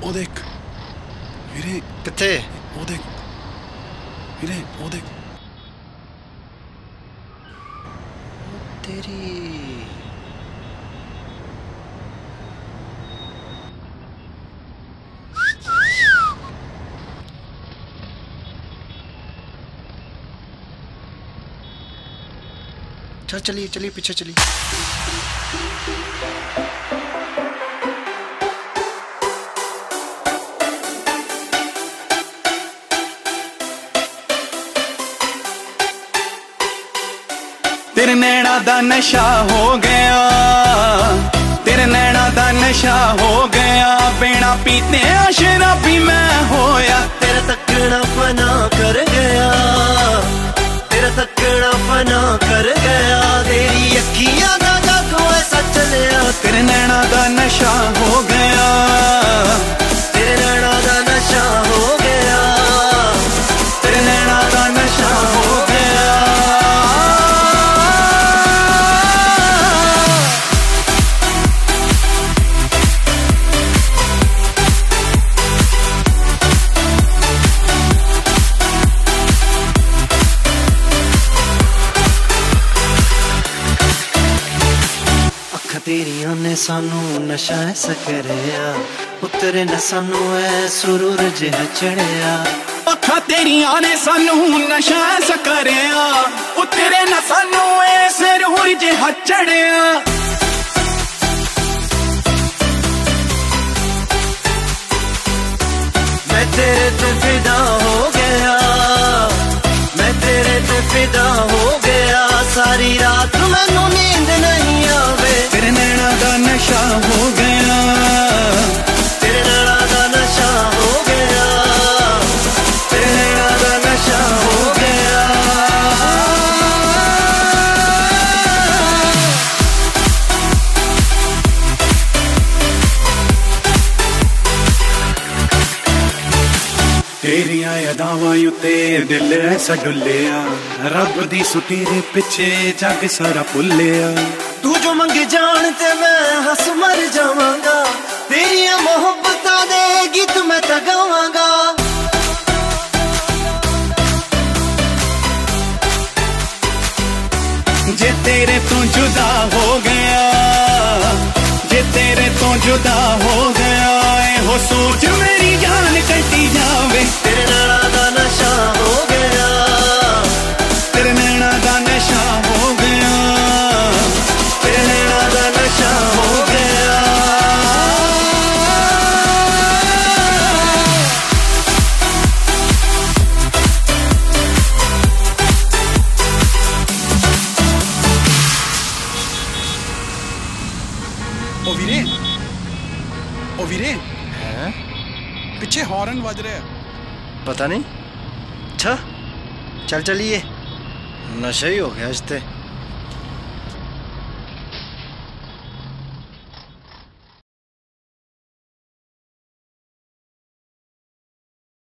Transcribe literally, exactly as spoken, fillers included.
ਉਹ ਦੇਖ ਵੀਰੇ। ਕਿੱਥੇ? ਉਹ ਦੇਖ ਵੀਰੇ, ਉਹ ਦੇਖ। ਤੇਰੀ चल चलिए चलिए पीछे चलिए। तेरे नैना दा नशा हो गया, तेरे नैना दा नशा हो गया, बिना पीते शराबी मैं होया। तेरा तकड़ा फना कर गया, तेरा तकड़ा फना कर गया, तेरी अखियां दा जादू ऐसा चलिया। तेरे नैना दा नशा हो गया, तेरे नैना दा नशा हो गया, तेरे नैना दा नशा हो गया। तेरिया ने सानू नशा ऐसा करया, उतरे न सानू ऐ सुरूर जिहा चढ़िया। अखा तेरिया ने सानू नशा ऐसा करया, उतरे न सानू ऐ सुरूर जिहा चढ़िया। मैं तेरे ते फिदा हो गया, मैं तेरे ते फिदा हो गया, सारी रात मैनू नींद नहीं आवे। तेरे नैना दा नशा हो गया, तेरे नैना दा नशा हो गया, तेरे नैना दा नशा हो गया। तेरिया अदावां उत्ते दिल ऐसा डुल्लिया, रब दी सुटीरे पिछे जग सारा भुल्लिया। तू जो मंगे जान ते मैं हस मर जावांगा, तेरिया मोहब्बतां दे गीत मैं तां गावांगा। जे तेरे तो जुदा हो गया, जे तेरे तो जुदा हो गया, हो सोच मेरी जान कटी जावे। तेरे नैना दा नशा हो गया, तेरे नैना दा नशा हो गया, तेरे नैना दा नशा हो गया। ओ वीरे, ओ वीरे, हैं? पीछे हॉर्न बज रहा है। पता नहीं। अच्छा चल चलिए, नशा ही हो गया इसते।